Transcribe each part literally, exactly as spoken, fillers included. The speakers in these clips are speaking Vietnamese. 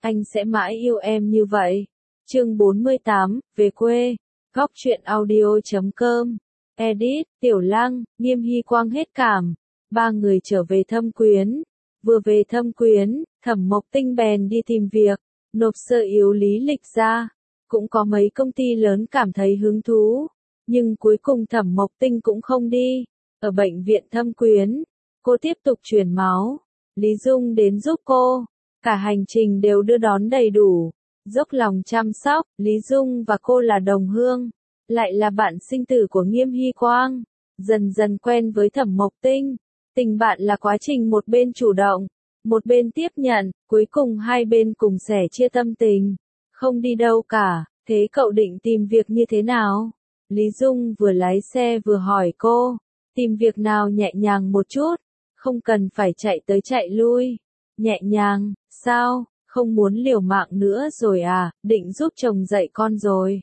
anh sẽ mãi yêu em như vậy. Chương bốn mươi tám, về quê. Góc truyện audio chấm com. Edit, Tiểu Lăng, Nghiêm Hy Quang hết cảm. Ba người trở về Thâm Quyến. Vừa về Thâm Quyến, Thẩm Mộc Tinh bèn đi tìm việc, nộp sơ yếu lý lịch ra. Cũng có mấy công ty lớn cảm thấy hứng thú, nhưng cuối cùng Thẩm Mộc Tinh cũng không đi. Ở bệnh viện Thâm Quyến, cô tiếp tục truyền máu. Lý Dung đến giúp cô, cả hành trình đều đưa đón đầy đủ, dốc lòng chăm sóc. Lý Dung và cô là đồng hương, lại là bạn sinh tử của Nghiêm Hy Quang. Dần dần quen với Thẩm Mộc Tinh, tình bạn là quá trình một bên chủ động, một bên tiếp nhận, cuối cùng hai bên cùng sẻ chia tâm tình, không đi đâu cả. Thế cậu định tìm việc như thế nào? Lý Dung vừa lái xe vừa hỏi cô. Tìm việc nào nhẹ nhàng một chút, không cần phải chạy tới chạy lui. Nhẹ nhàng, sao, không muốn liều mạng nữa rồi à, định giúp chồng dạy con rồi.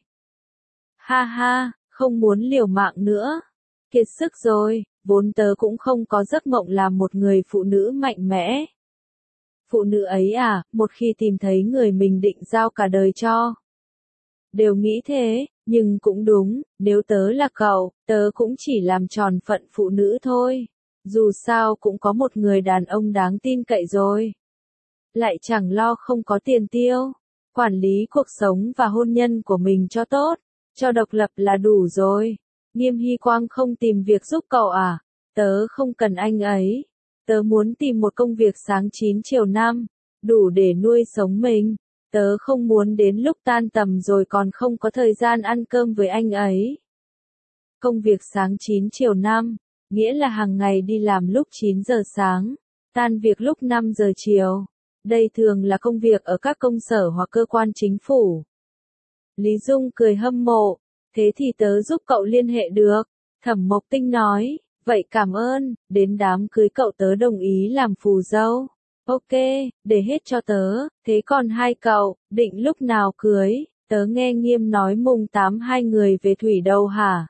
Ha ha, không muốn liều mạng nữa. Kiệt sức rồi, vốn tớ cũng không có giấc mộng làm một người phụ nữ mạnh mẽ. Phụ nữ ấy à, một khi tìm thấy người mình định giao cả đời cho. Đều nghĩ thế, nhưng cũng đúng, nếu tớ là cậu, tớ cũng chỉ làm tròn phận phụ nữ thôi. Dù sao cũng có một người đàn ông đáng tin cậy rồi. Lại chẳng lo không có tiền tiêu. Quản lý cuộc sống và hôn nhân của mình cho tốt, cho độc lập là đủ rồi. Nghiêm Hy Quang không tìm việc giúp cậu à? Tớ không cần anh ấy. Tớ muốn tìm một công việc sáng chín chiều năm, đủ để nuôi sống mình. Tớ không muốn đến lúc tan tầm rồi còn không có thời gian ăn cơm với anh ấy. Công việc sáng chín chiều năm, nghĩa là hàng ngày đi làm lúc chín giờ sáng, tan việc lúc năm giờ chiều. Đây thường là công việc ở các công sở hoặc cơ quan chính phủ. Lý Dung cười hâm mộ, thế thì tớ giúp cậu liên hệ được. Thẩm Mộc Tinh nói, vậy cảm ơn, đến đám cưới cậu tớ đồng ý làm phù dâu. Ok, để hết cho tớ, thế còn hai cậu, định lúc nào cưới? Tớ nghe Nghiêm nói mùng tám hai người về Thủy Đâu hả?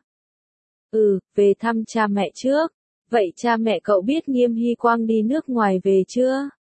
Ừ, về thăm cha mẹ trước. Vậy cha mẹ cậu biết Nghiêm Hy Quang đi nước ngoài về chưa?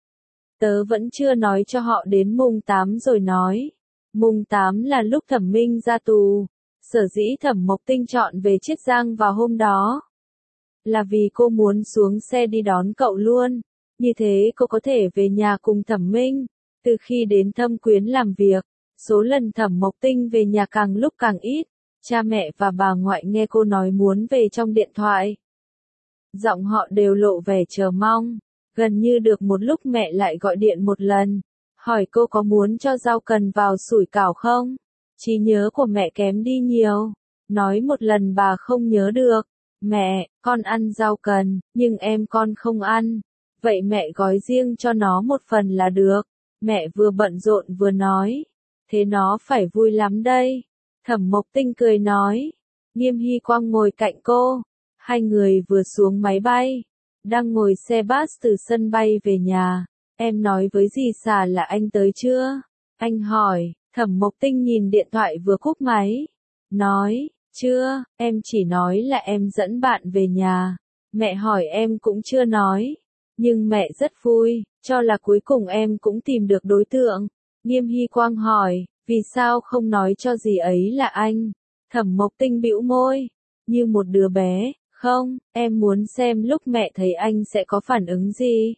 Tớ vẫn chưa nói cho họ đến mùng tám rồi nói. Mùng tám là lúc Thẩm Minh ra tù. Sở dĩ Thẩm Mộc Tinh chọn về Chiết Giang vào hôm đó, là vì cô muốn xuống xe đi đón cậu luôn. Như thế cô có thể về nhà cùng Thẩm Minh. Từ khi đến Thâm Quyến làm việc, số lần Thẩm Mộc Tinh về nhà càng lúc càng ít. Cha mẹ và bà ngoại nghe cô nói muốn về trong điện thoại, giọng họ đều lộ vẻ chờ mong. Gần như được một lúc mẹ lại gọi điện một lần, hỏi cô có muốn cho rau cần vào sủi cảo không? Trí nhớ của mẹ kém đi nhiều. Nói một lần bà không nhớ được. Mẹ, con ăn rau cần, nhưng em con không ăn. Vậy mẹ gói riêng cho nó một phần là được. Mẹ vừa bận rộn vừa nói. Thế nó phải vui lắm đây. Thẩm Mộc Tinh cười nói. Nghiêm Hy Quang ngồi cạnh cô. Hai người vừa xuống máy bay, đang ngồi xe bus từ sân bay về nhà. Em nói với dì Sà là anh tới chưa? Anh hỏi. Thẩm Mộc Tinh nhìn điện thoại vừa cúp máy. Nói, chưa, em chỉ nói là em dẫn bạn về nhà. Mẹ hỏi em cũng chưa nói. Nhưng mẹ rất vui, cho là cuối cùng em cũng tìm được đối tượng. Nghiêm Hy Quang hỏi, vì sao không nói cho dì ấy là anh? Thẩm Mộc Tinh bĩu môi, như một đứa bé, không, em muốn xem lúc mẹ thấy anh sẽ có phản ứng gì.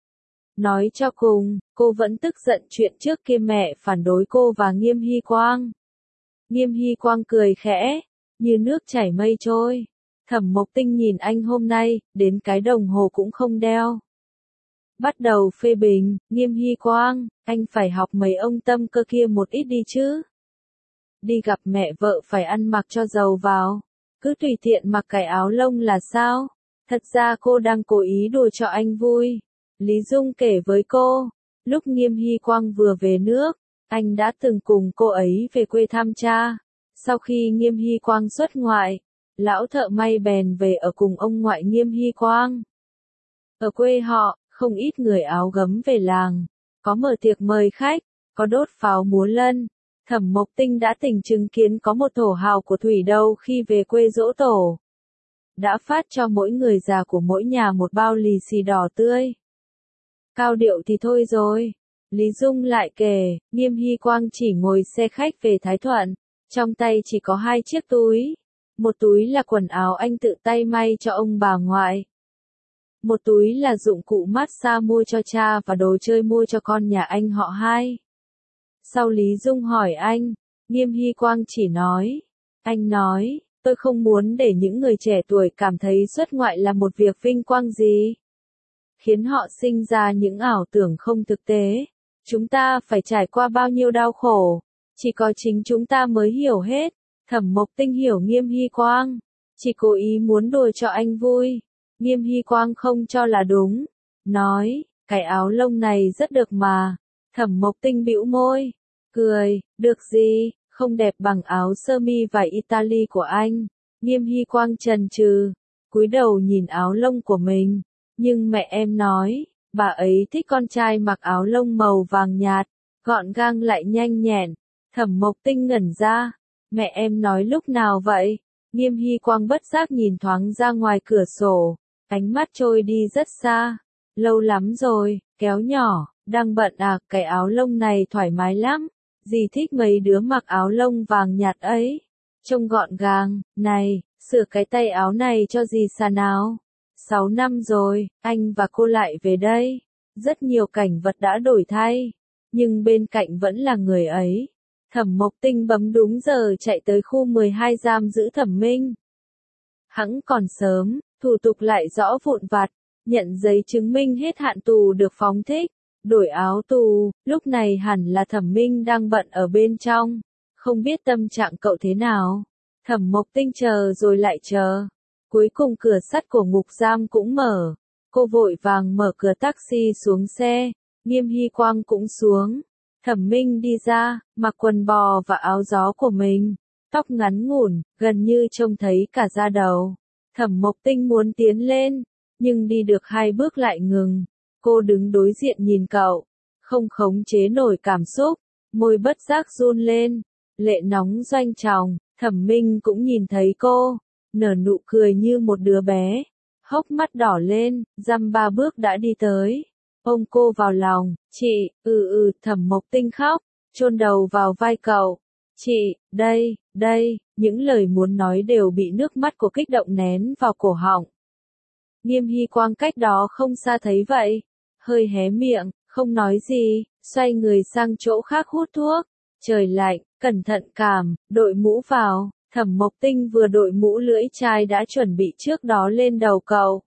Nói cho cùng, cô vẫn tức giận chuyện trước kia mẹ phản đối cô và Nghiêm Hy Quang. Nghiêm Hy Quang cười khẽ, như nước chảy mây trôi. Thẩm Mộc Tinh nhìn anh hôm nay, đến cái đồng hồ cũng không đeo. Bắt đầu phê bình, Nghiêm Hy Quang, anh phải học mấy ông tâm cơ kia một ít đi chứ. Đi gặp mẹ vợ phải ăn mặc cho giàu vào, cứ tùy tiện mặc cái áo lông là sao? Thật ra cô đang cố ý đùa cho anh vui. Lý Dung kể với cô, lúc Nghiêm Hy Quang vừa về nước, anh đã từng cùng cô ấy về quê thăm cha. Sau khi Nghiêm Hy Quang xuất ngoại, lão thợ may bèn về ở cùng ông ngoại Nghiêm Hy Quang. Ở quê họ, không ít người áo gấm về làng, có mở tiệc mời khách, có đốt pháo múa lân. Thẩm Mộc Tinh đã từng chứng kiến có một thổ hào của Thủy Đâu khi về quê giỗ tổ, đã phát cho mỗi người già của mỗi nhà một bao lì xì đỏ tươi. Cao điệu thì thôi rồi, Lý Dung lại kể, Nghiêm Hy Quang chỉ ngồi xe khách về Thái Thuận, trong tay chỉ có hai chiếc túi. Một túi là quần áo anh tự tay may cho ông bà ngoại. Một túi là dụng cụ massage mua cho cha và đồ chơi mua cho con nhà anh họ hai. Sau Lý Dung hỏi anh, Nghiêm Hy Quang chỉ nói, anh nói, tôi không muốn để những người trẻ tuổi cảm thấy xuất ngoại là một việc vinh quang gì, khiến họ sinh ra những ảo tưởng không thực tế. Chúng ta phải trải qua bao nhiêu đau khổ, chỉ có chính chúng ta mới hiểu hết. Thẩm Mộc Tinh hiểu Nghiêm Hy Quang, chỉ cố ý muốn đùa cho anh vui. Nghiêm Hy Quang không cho là đúng, nói, cái áo lông này rất được mà. Thẩm Mộc Tinh bĩu môi, cười, được gì, không đẹp bằng áo sơ mi vải Italy của anh. Nghiêm Hy Quang chần chừ, cúi đầu nhìn áo lông của mình, nhưng mẹ em nói, bà ấy thích con trai mặc áo lông màu vàng nhạt, gọn gàng lại nhanh nhẹn. Thẩm Mộc Tinh ngẩn ra, mẹ em nói lúc nào vậy? Nghiêm Hy Quang bất giác nhìn thoáng ra ngoài cửa sổ, ánh mắt trôi đi rất xa. Lâu lắm rồi, kéo nhỏ, đang bận à, cái áo lông này thoải mái lắm. Dì thích mấy đứa mặc áo lông vàng nhạt ấy, trông gọn gàng. Này, sửa cái tay áo này cho dì xà nào. Sáu năm rồi, anh và cô lại về đây. Rất nhiều cảnh vật đã đổi thay, nhưng bên cạnh vẫn là người ấy. Thẩm Mộc Tinh bấm đúng giờ chạy tới khu mười hai giam giữ Thẩm Minh. Hẵng còn sớm, thủ tục lại rõ vụn vặt, nhận giấy chứng minh hết hạn tù được phóng thích, đổi áo tù. Lúc này hẳn là Thẩm Minh đang bận ở bên trong, không biết tâm trạng cậu thế nào. Thẩm Mộc Tinh chờ rồi lại chờ, cuối cùng cửa sắt của ngục giam cũng mở. Cô vội vàng mở cửa taxi xuống xe, Nghiêm Hy Quang cũng xuống. Thẩm Minh đi ra, mặc quần bò và áo gió của mình, tóc ngắn ngủn, gần như trông thấy cả da đầu. Thẩm Mộc Tinh muốn tiến lên, nhưng đi được hai bước lại ngừng. Cô đứng đối diện nhìn cậu, không khống chế nổi cảm xúc, môi bất giác run lên, lệ nóng doanh tròng. Thẩm Minh cũng nhìn thấy cô, nở nụ cười như một đứa bé, hốc mắt đỏ lên, dăm ba bước đã đi tới. Ôm cô vào lòng, chị, ừ ừ, Thẩm Mộc Tinh khóc, chôn đầu vào vai cậu. Chị, đây, đây, những lời muốn nói đều bị nước mắt của kích động nén vào cổ họng. Nghiêm Hy Quang cách đó không xa thấy vậy, hơi hé miệng, không nói gì, xoay người sang chỗ khác hút thuốc. Trời lạnh, cẩn thận cảm, đội mũ vào. Thẩm Mộc Tinh vừa đội mũ lưỡi chai đã chuẩn bị trước đó lên đầu cậu.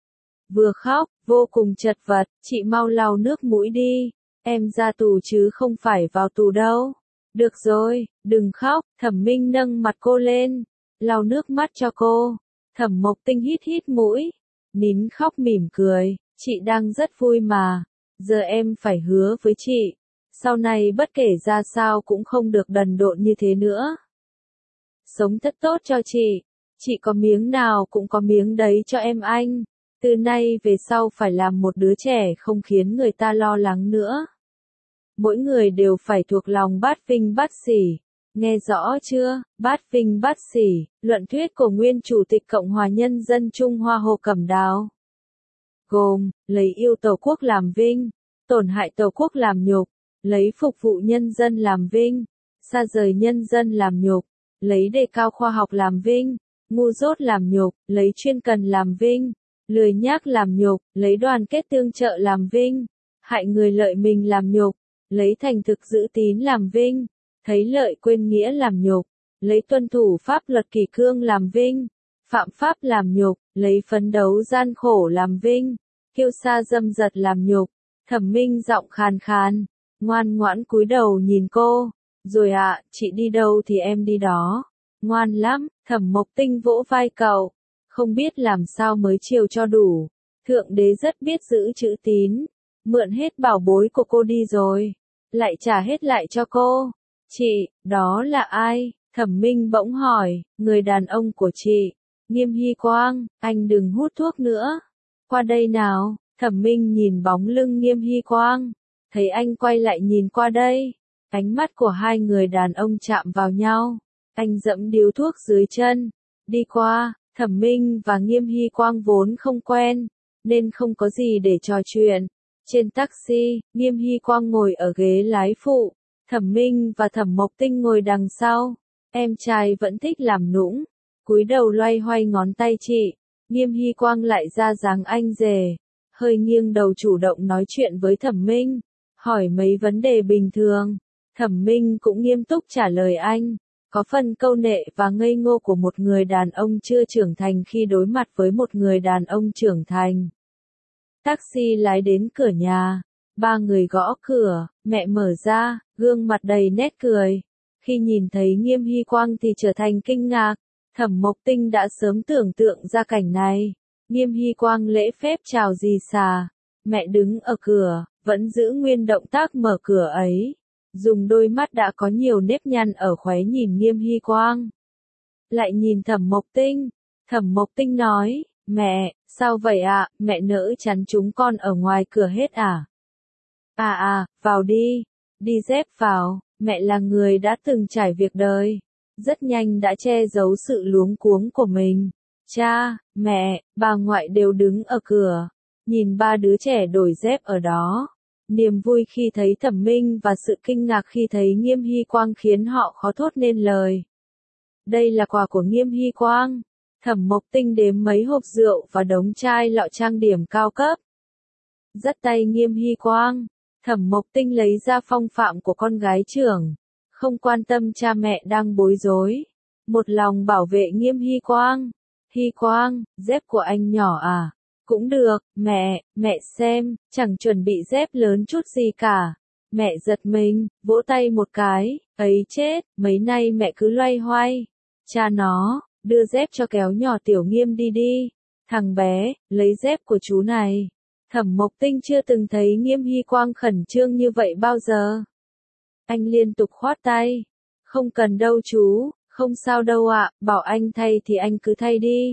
Vừa khóc, vô cùng chật vật, chị mau lau nước mũi đi, em ra tù chứ không phải vào tù đâu. Được rồi, đừng khóc. Thẩm Minh nâng mặt cô lên, lau nước mắt cho cô. Thẩm Mộc Tinh hít hít mũi, nín khóc mỉm cười, chị đang rất vui mà, giờ em phải hứa với chị, sau này bất kể ra sao cũng không được đần độn như thế nữa. Sống thật tốt cho chị, chị có miếng nào cũng có miếng đấy cho em anh. Từ nay về sau phải làm một đứa trẻ không khiến người ta lo lắng nữa. Mỗi người đều phải thuộc lòng bát vinh bát sỉ. Nghe rõ chưa? Bát vinh bát sỉ, luận thuyết của nguyên Chủ tịch Cộng hòa Nhân dân Trung Hoa Hồ Cẩm Đào. Gồm, lấy yêu Tổ quốc làm vinh, tổn hại Tổ quốc làm nhục, lấy phục vụ nhân dân làm vinh, xa rời nhân dân làm nhục, lấy đề cao khoa học làm vinh, ngu dốt làm nhục, lấy chuyên cần làm vinh, lười nhác làm nhục, lấy đoàn kết tương trợ làm vinh, hại người lợi mình làm nhục, lấy thành thực giữ tín làm vinh, thấy lợi quên nghĩa làm nhục, lấy tuân thủ pháp luật kỷ cương làm vinh, phạm pháp làm nhục, lấy phấn đấu gian khổ làm vinh, kiêu sa dâm dật làm nhục. Thẩm Minh giọng khàn khàn, ngoan ngoãn cúi đầu nhìn cô, rồi ạ, à, chị đi đâu thì em đi đó. Ngoan lắm. Thẩm Mộc Tinh vỗ vai cậu, không biết làm sao mới chiều cho đủ. Thượng đế rất biết giữ chữ tín, mượn hết bảo bối của cô đi rồi, lại trả hết lại cho cô. Chị, đó là ai? Thẩm Minh bỗng hỏi, người đàn ông của chị. Nghiêm Hy Quang, anh đừng hút thuốc nữa. Qua đây nào. Thẩm Minh nhìn bóng lưng Nghiêm Hy Quang, thấy anh quay lại nhìn qua đây. Ánh mắt của hai người đàn ông chạm vào nhau. Anh dẫm điếu thuốc dưới chân, đi qua. Thẩm Minh và Nghiêm Hy Quang vốn không quen, nên không có gì để trò chuyện. Trên taxi, Nghiêm Hy Quang ngồi ở ghế lái phụ, Thẩm Minh và Thẩm Mộc Tinh ngồi đằng sau. Em trai vẫn thích làm nũng, cúi đầu loay hoay ngón tay chị. Nghiêm Hy Quang lại ra dáng anh rể, hơi nghiêng đầu chủ động nói chuyện với Thẩm Minh, hỏi mấy vấn đề bình thường. Thẩm Minh cũng nghiêm túc trả lời anh, có phần câu nệ và ngây ngô của một người đàn ông chưa trưởng thành khi đối mặt với một người đàn ông trưởng thành. Taxi lái đến cửa nhà, ba người gõ cửa, mẹ mở ra, gương mặt đầy nét cười. Khi nhìn thấy Nghiêm Hy Quang thì trở thành kinh ngạc, Thẩm Mộc Tinh đã sớm tưởng tượng ra cảnh này. Nghiêm Hy Quang lễ phép chào dì xà, mẹ đứng ở cửa, vẫn giữ nguyên động tác mở cửa ấy, dùng đôi mắt đã có nhiều nếp nhăn ở khóe nhìn Nghiêm Hy Quang. Lại nhìn Thẩm Mộc Tinh, Thẩm Mộc Tinh nói, mẹ, sao vậy ạ, à? Mẹ nỡ chắn chúng con ở ngoài cửa hết à? À à, vào đi, đi dép vào, mẹ là người đã từng trải việc đời, rất nhanh đã che giấu sự luống cuống của mình. Cha, mẹ, bà ngoại đều đứng ở cửa, nhìn ba đứa trẻ đổi dép ở đó. Niềm vui khi thấy Thẩm Minh và sự kinh ngạc khi thấy Nghiêm Hy Quang khiến họ khó thốt nên lời. Đây là quà của Nghiêm Hy Quang. Thẩm Mộc Tinh đếm mấy hộp rượu và đống chai lọ trang điểm cao cấp. Dắt tay Nghiêm Hy Quang, Thẩm Mộc Tinh lấy ra phong phạm của con gái trưởng, không quan tâm cha mẹ đang bối rối, một lòng bảo vệ Nghiêm Hy Quang. Hy Quang, dép của anh nhỏ à? Cũng được, mẹ, mẹ xem, chẳng chuẩn bị dép lớn chút gì cả. Mẹ giật mình, vỗ tay một cái, ấy chết, mấy nay mẹ cứ loay hoay. Cha nó, đưa dép cho kéo nhỏ Tiểu Nghiêm đi đi. Thằng bé, lấy dép của chú này. Thẩm Mộc Tinh chưa từng thấy Nghiêm Hy Quang khẩn trương như vậy bao giờ. Anh liên tục khoát tay. Không cần đâu chú, không sao đâu ạ, bảo anh thay thì anh cứ thay đi.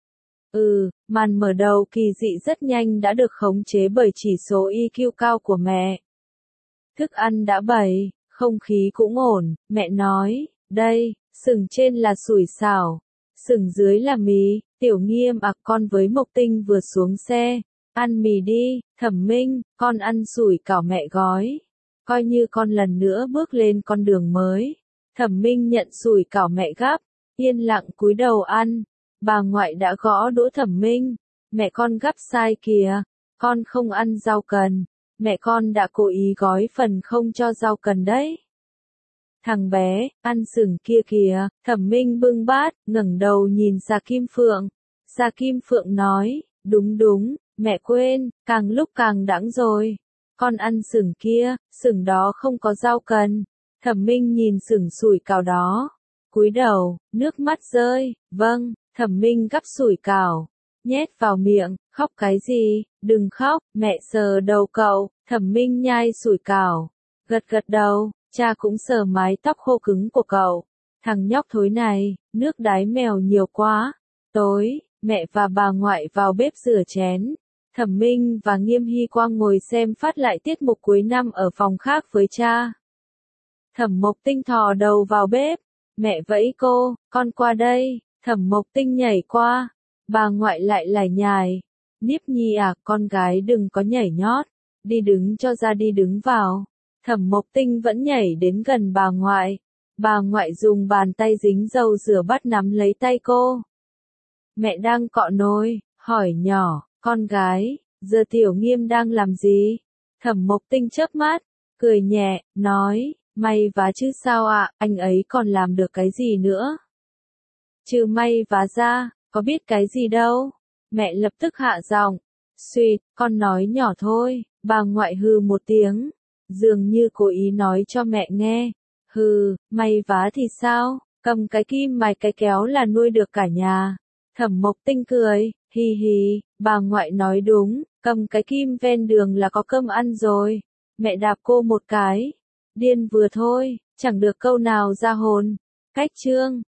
Ừ, màn mở đầu kỳ dị rất nhanh đã được khống chế bởi chỉ số i kiu cao của mẹ. Thức ăn đã bày, không khí cũng ổn, mẹ nói, đây, sừng trên là sủi xào, sừng dưới là mì. Tiểu Nghiêm à, con với Mộc Tinh vừa xuống xe, ăn mì đi. Thẩm Minh, con ăn sủi cảo mẹ gói, coi như con lần nữa bước lên con đường mới. Thẩm Minh nhận sủi cảo mẹ gắp, yên lặng cúi đầu ăn. Bà ngoại đã gõ đũa Thẩm Minh, mẹ con gắp sai kìa, con không ăn rau cần, mẹ con đã cố ý gói phần không cho rau cần đấy. Thằng bé, ăn sừng kia kìa. Thẩm Minh bưng bát, ngẩng đầu nhìn Gia Kim Phượng. Gia Kim Phượng nói, đúng đúng, mẹ quên, càng lúc càng đãng rồi. Con ăn sừng kia, sừng đó không có rau cần. Thẩm Minh nhìn sừng sủi cảo đó, cúi đầu, nước mắt rơi. Vâng. Thẩm Minh gắp sủi cảo, nhét vào miệng, khóc cái gì, đừng khóc, mẹ sờ đầu cậu. Thẩm Minh nhai sủi cảo, gật gật đầu, cha cũng sờ mái tóc khô cứng của cậu. Thằng nhóc thối này, nước đái mèo nhiều quá. Tối, mẹ và bà ngoại vào bếp rửa chén. Thẩm Minh và Nghiêm Hy Quang ngồi xem phát lại tiết mục cuối năm ở phòng khác với cha. Thẩm Mộc Tinh thò đầu vào bếp, mẹ vẫy cô, con qua đây. Thẩm Mộc Tinh nhảy qua, bà ngoại lại lải nhải, Niếp Nhi à, con gái đừng có nhảy nhót, đi đứng cho ra, đi đứng vào. Thẩm Mộc Tinh vẫn nhảy đến gần bà ngoại, bà ngoại dùng bàn tay dính dầu rửa bát nắm lấy tay cô. Mẹ đang cọ nồi, hỏi nhỏ, con gái, giờ Tiểu Nghiêm đang làm gì? Thẩm Mộc Tinh chớp mắt, cười nhẹ, nói, may vá chứ sao ạ, à, anh ấy còn làm được cái gì nữa? Trừ may vá ra, có biết cái gì đâu. Mẹ lập tức hạ giọng, suýt, con nói nhỏ thôi. Bà ngoại hừ một tiếng, dường như cố ý nói cho mẹ nghe. Hừ, may vá thì sao, cầm cái kim mài cái kéo là nuôi được cả nhà. Thẩm Mộc Tinh cười, hi hi, bà ngoại nói đúng, cầm cái kim ven đường là có cơm ăn rồi. Mẹ đạp cô một cái, điên vừa thôi, chẳng được câu nào ra hồn. Cách chương